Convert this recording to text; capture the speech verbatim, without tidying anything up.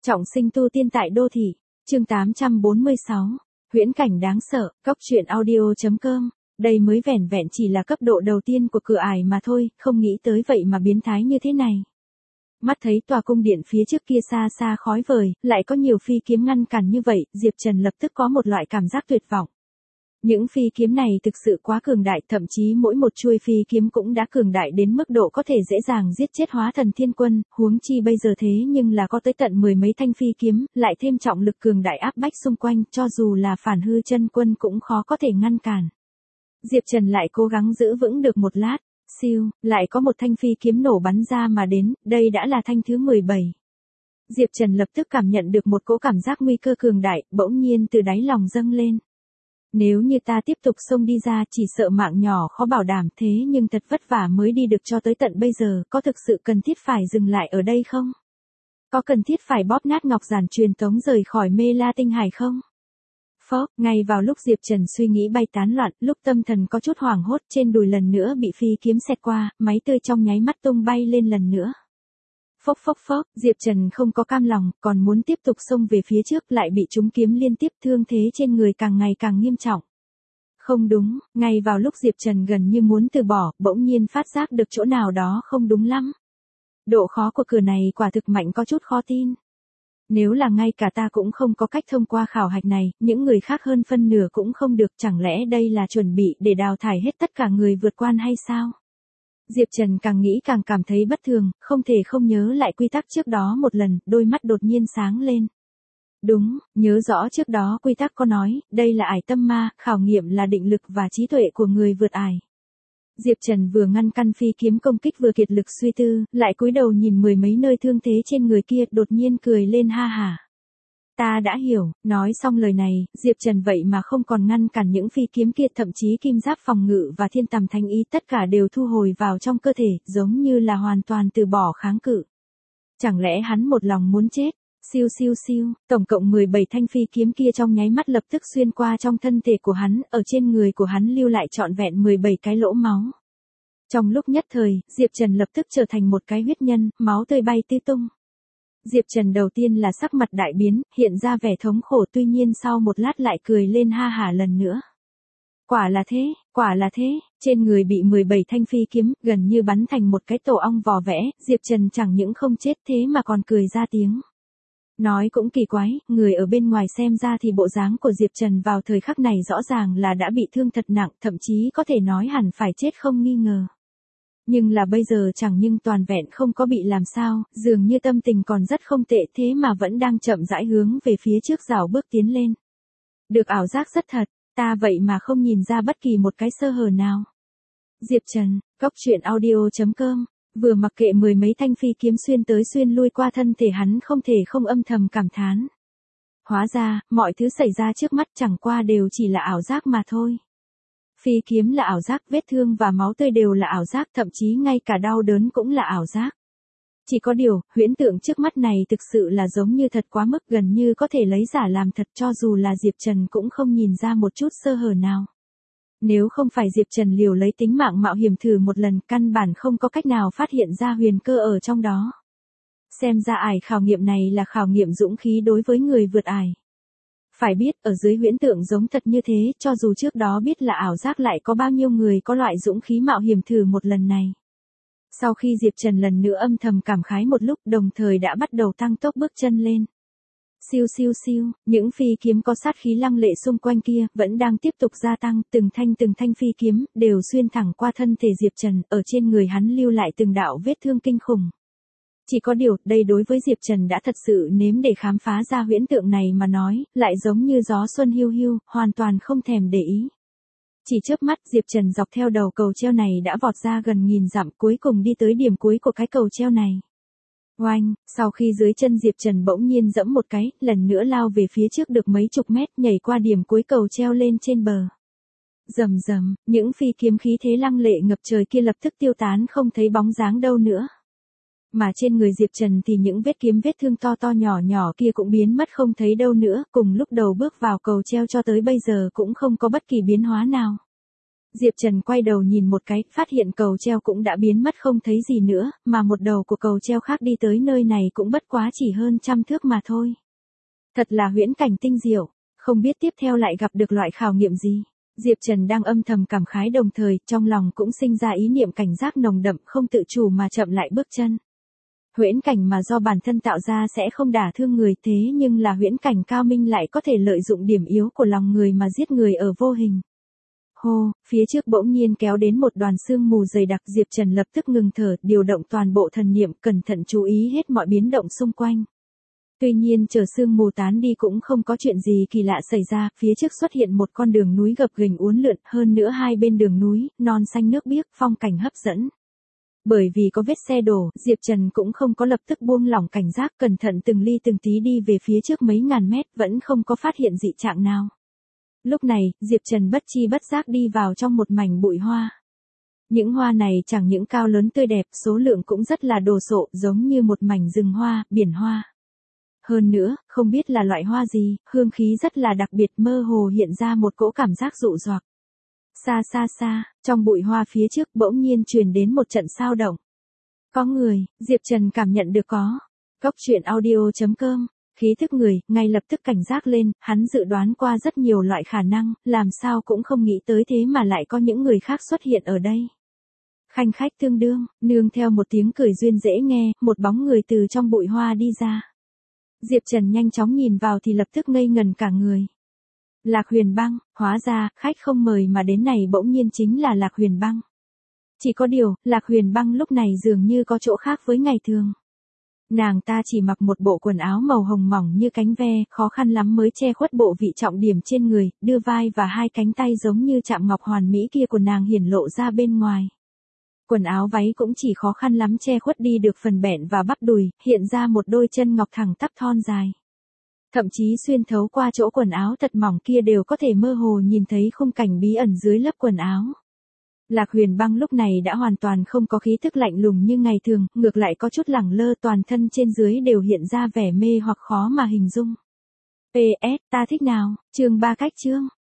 Trọng sinh tu tiên tại đô thị, chương tám trăm bốn mươi sáu, huyễn cảnh đáng sợ, cóc truyện audio chấm com, đây mới vẻn vẹn chỉ là cấp độ đầu tiên của cửa ải mà thôi, không nghĩ tới vậy mà biến thái như thế này. Mắt thấy tòa cung điện phía trước kia xa xa khói vời, lại có nhiều phi kiếm ngăn cản như vậy, Diệp Trần lập tức có một loại cảm giác tuyệt vọng. Những phi kiếm này thực sự quá cường đại, thậm chí mỗi một chuôi phi kiếm cũng đã cường đại đến mức độ có thể dễ dàng giết chết hóa thần thiên quân, huống chi bây giờ thế nhưng là có tới tận mười mấy thanh phi kiếm, lại thêm trọng lực cường đại áp bách xung quanh, cho dù là phản hư chân quân cũng khó có thể ngăn cản. Diệp Trần lại cố gắng giữ vững được một lát, siêu, lại có một thanh phi kiếm nổ bắn ra mà đến, đây đã là thanh thứ mười bảy. Diệp Trần lập tức cảm nhận được một cỗ cảm giác nguy cơ cường đại, bỗng nhiên từ đáy lòng dâng lên. Nếu như ta tiếp tục xông đi ra chỉ sợ mạng nhỏ khó bảo đảm, thế nhưng thật vất vả mới đi được cho tới tận bây giờ, có thực sự cần thiết phải dừng lại ở đây không? Có cần thiết phải bóp nát ngọc giản truyền tống rời khỏi mê la tinh hải không? Phó, ngay vào lúc Diệp Trần suy nghĩ bay tán loạn, lúc tâm thần có chút hoảng hốt, trên đùi lần nữa bị phi kiếm xẹt qua, máy tươi trong nháy mắt tung bay lên lần nữa. Phốc phốc phốc, Diệp Trần không có cam lòng, còn muốn tiếp tục xông về phía trước, lại bị trúng kiếm liên tiếp, thương thế trên người càng ngày càng nghiêm trọng. Không đúng, ngay vào lúc Diệp Trần gần như muốn từ bỏ, bỗng nhiên phát giác được chỗ nào đó không đúng lắm. Độ khó của cửa này quả thực mạnh có chút khó tin. Nếu là ngay cả ta cũng không có cách thông qua khảo hạch này, những người khác hơn phân nửa cũng không được, chẳng lẽ đây là chuẩn bị để đào thải hết tất cả người vượt quan hay sao? Diệp Trần càng nghĩ càng cảm thấy bất thường, không thể không nhớ lại quy tắc trước đó một lần, đôi mắt đột nhiên sáng lên. Đúng, nhớ rõ trước đó quy tắc có nói, đây là ải tâm ma, khảo nghiệm là định lực và trí tuệ của người vượt ải. Diệp Trần vừa ngăn căn phi kiếm công kích vừa kiệt lực suy tư, lại cúi đầu nhìn mười mấy nơi thương thế trên người kia, đột nhiên cười lên ha hả. Ta đã hiểu, nói xong lời này, Diệp Trần vậy mà không còn ngăn cản những phi kiếm kia, thậm chí kim giáp phòng ngự và thiên tầm thánh ý tất cả đều thu hồi vào trong cơ thể, giống như là hoàn toàn từ bỏ kháng cự. Chẳng lẽ hắn một lòng muốn chết? Siêu siêu siêu, tổng cộng mười bảy thanh phi kiếm kia trong nháy mắt lập tức xuyên qua trong thân thể của hắn, ở trên người của hắn lưu lại trọn vẹn mười bảy cái lỗ máu. Trong lúc nhất thời, Diệp Trần lập tức trở thành một cái huyết nhân, máu tươi bay tứ tung. Diệp Trần đầu tiên là sắc mặt đại biến, hiện ra vẻ thống khổ, tuy nhiên sau một lát lại cười lên ha hả lần nữa. Quả là thế, quả là thế, trên người bị mười bảy thanh phi kiếm, gần như bắn thành một cái tổ ong vò vẽ, Diệp Trần chẳng những không chết thế mà còn cười ra tiếng. Nói cũng kỳ quái, người ở bên ngoài xem ra thì bộ dáng của Diệp Trần vào thời khắc này rõ ràng là đã bị thương thật nặng, thậm chí có thể nói hẳn phải chết không nghi ngờ. Nhưng là bây giờ chẳng nhưng toàn vẹn không có bị làm sao, dường như tâm tình còn rất không tệ thế mà vẫn đang chậm rãi hướng về phía trước rảo bước tiến lên. Được ảo giác rất thật, ta vậy mà không nhìn ra bất kỳ một cái sơ hở nào. Diệp Trần, cóc truyện audio chấm com, vừa mặc kệ mười mấy thanh phi kiếm xuyên tới xuyên lui qua thân thể hắn, không thể không âm thầm cảm thán. Hóa ra, mọi thứ xảy ra trước mắt chẳng qua đều chỉ là ảo giác mà thôi. Phi kiếm là ảo giác, vết thương và máu tươi đều là ảo giác, thậm chí ngay cả đau đớn cũng là ảo giác. Chỉ có điều, huyễn tượng trước mắt này thực sự là giống như thật quá mức, gần như có thể lấy giả làm thật, cho dù là Diệp Trần cũng không nhìn ra một chút sơ hở nào. Nếu không phải Diệp Trần liều lấy tính mạng mạo hiểm thử một lần, căn bản không có cách nào phát hiện ra huyền cơ ở trong đó. Xem ra ải khảo nghiệm này là khảo nghiệm dũng khí đối với người vượt ải. Phải biết, ở dưới huyễn tượng giống thật như thế, cho dù trước đó biết là ảo giác lại có bao nhiêu người có loại dũng khí mạo hiểm thử một lần này. Sau khi Diệp Trần lần nữa âm thầm cảm khái một lúc, đồng thời đã bắt đầu tăng tốc bước chân lên. Siêu siêu siêu, những phi kiếm có sát khí lăng lệ xung quanh kia, vẫn đang tiếp tục gia tăng, từng thanh từng thanh phi kiếm, đều xuyên thẳng qua thân thể Diệp Trần, ở trên người hắn lưu lại từng đạo vết thương kinh khủng. Chỉ có điều, đây đối với Diệp Trần đã thật sự nếm để khám phá ra huyễn tượng này mà nói, lại giống như gió xuân hiu hiu, hoàn toàn không thèm để ý. Chỉ chớp mắt, Diệp Trần dọc theo đầu cầu treo này đã vọt ra gần nghìn dặm, cuối cùng đi tới điểm cuối của cái cầu treo này. Oanh, sau khi dưới chân Diệp Trần bỗng nhiên giẫm một cái, lần nữa lao về phía trước được mấy chục mét, nhảy qua điểm cuối cầu treo lên trên bờ. Rầm rầm, những phi kiếm khí thế lăng lệ ngập trời kia lập tức tiêu tán không thấy bóng dáng đâu nữa. Mà trên người Diệp Trần thì những vết kiếm vết thương to to nhỏ nhỏ kia cũng biến mất không thấy đâu nữa, cùng lúc đầu bước vào cầu treo cho tới bây giờ cũng không có bất kỳ biến hóa nào. Diệp Trần quay đầu nhìn một cái, phát hiện cầu treo cũng đã biến mất không thấy gì nữa, mà một đầu của cầu treo khác đi tới nơi này cũng bất quá chỉ hơn trăm thước mà thôi. Thật là huyễn cảnh tinh diệu, không biết tiếp theo lại gặp được loại khảo nghiệm gì. Diệp Trần đang âm thầm cảm khái đồng thời, trong lòng cũng sinh ra ý niệm cảnh giác nồng đậm, không tự chủ mà chậm lại bước chân. Huyễn cảnh mà do bản thân tạo ra sẽ không đả thương người, thế nhưng là huyễn cảnh cao minh lại có thể lợi dụng điểm yếu của lòng người mà giết người ở vô hình. Hô, phía trước bỗng nhiên kéo đến một đoàn sương mù dày đặc, Diệp Trần lập tức ngừng thở, điều động toàn bộ thần niệm, cẩn thận chú ý hết mọi biến động xung quanh. Tuy nhiên chờ sương mù tán đi cũng không có chuyện gì kỳ lạ xảy ra, phía trước xuất hiện một con đường núi gập ghềnh uốn lượn, hơn nữa hai bên đường núi, non xanh nước biếc, phong cảnh hấp dẫn. Bởi vì có vết xe đổ, Diệp Trần cũng không có lập tức buông lỏng cảnh giác, cẩn thận từng ly từng tí đi về phía trước mấy ngàn mét, vẫn không có phát hiện dị trạng nào. Lúc này, Diệp Trần bất chi bất giác đi vào trong một mảnh bụi hoa. Những hoa này chẳng những cao lớn tươi đẹp, số lượng cũng rất là đồ sộ, giống như một mảnh rừng hoa, biển hoa. Hơn nữa, không biết là loại hoa gì, hương khí rất là đặc biệt, mơ hồ hiện ra một cỗ cảm giác dụ dọc. Xa xa xa, trong bụi hoa phía trước bỗng nhiên truyền đến một trận sao động. Có người, Diệp Trần cảm nhận được có. Cốc truyện audio chấm com, khí thức người, ngay lập tức cảnh giác lên, hắn dự đoán qua rất nhiều loại khả năng, làm sao cũng không nghĩ tới thế mà lại có những người khác xuất hiện ở đây. Khanh khách tương đương, nương theo một tiếng cười duyên dễ nghe, một bóng người từ trong bụi hoa đi ra. Diệp Trần nhanh chóng nhìn vào thì lập tức ngây ngần cả người. Lạc Huyền Băng, hóa ra, khách không mời mà đến này bỗng nhiên chính là Lạc Huyền Băng. Chỉ có điều, Lạc Huyền Băng lúc này dường như có chỗ khác với ngày thường. Nàng ta chỉ mặc một bộ quần áo màu hồng mỏng như cánh ve, khó khăn lắm mới che khuất bộ vị trọng điểm trên người, đưa vai và hai cánh tay giống như chạm ngọc hoàn mỹ kia của nàng hiển lộ ra bên ngoài. Quần áo váy cũng chỉ khó khăn lắm che khuất đi được phần bẹn và bắp đùi, hiện ra một đôi chân ngọc thẳng tắp thon dài. Thậm chí xuyên thấu qua chỗ quần áo thật mỏng kia đều có thể mơ hồ nhìn thấy khung cảnh bí ẩn dưới lớp quần áo. Lạc Huyền Băng lúc này đã hoàn toàn không có khí thức lạnh lùng như ngày thường, ngược lại có chút lẳng lơ, toàn thân trên dưới đều hiện ra vẻ mê hoặc khó mà hình dung. pê ét, ta thích nào, chương ba cách chương.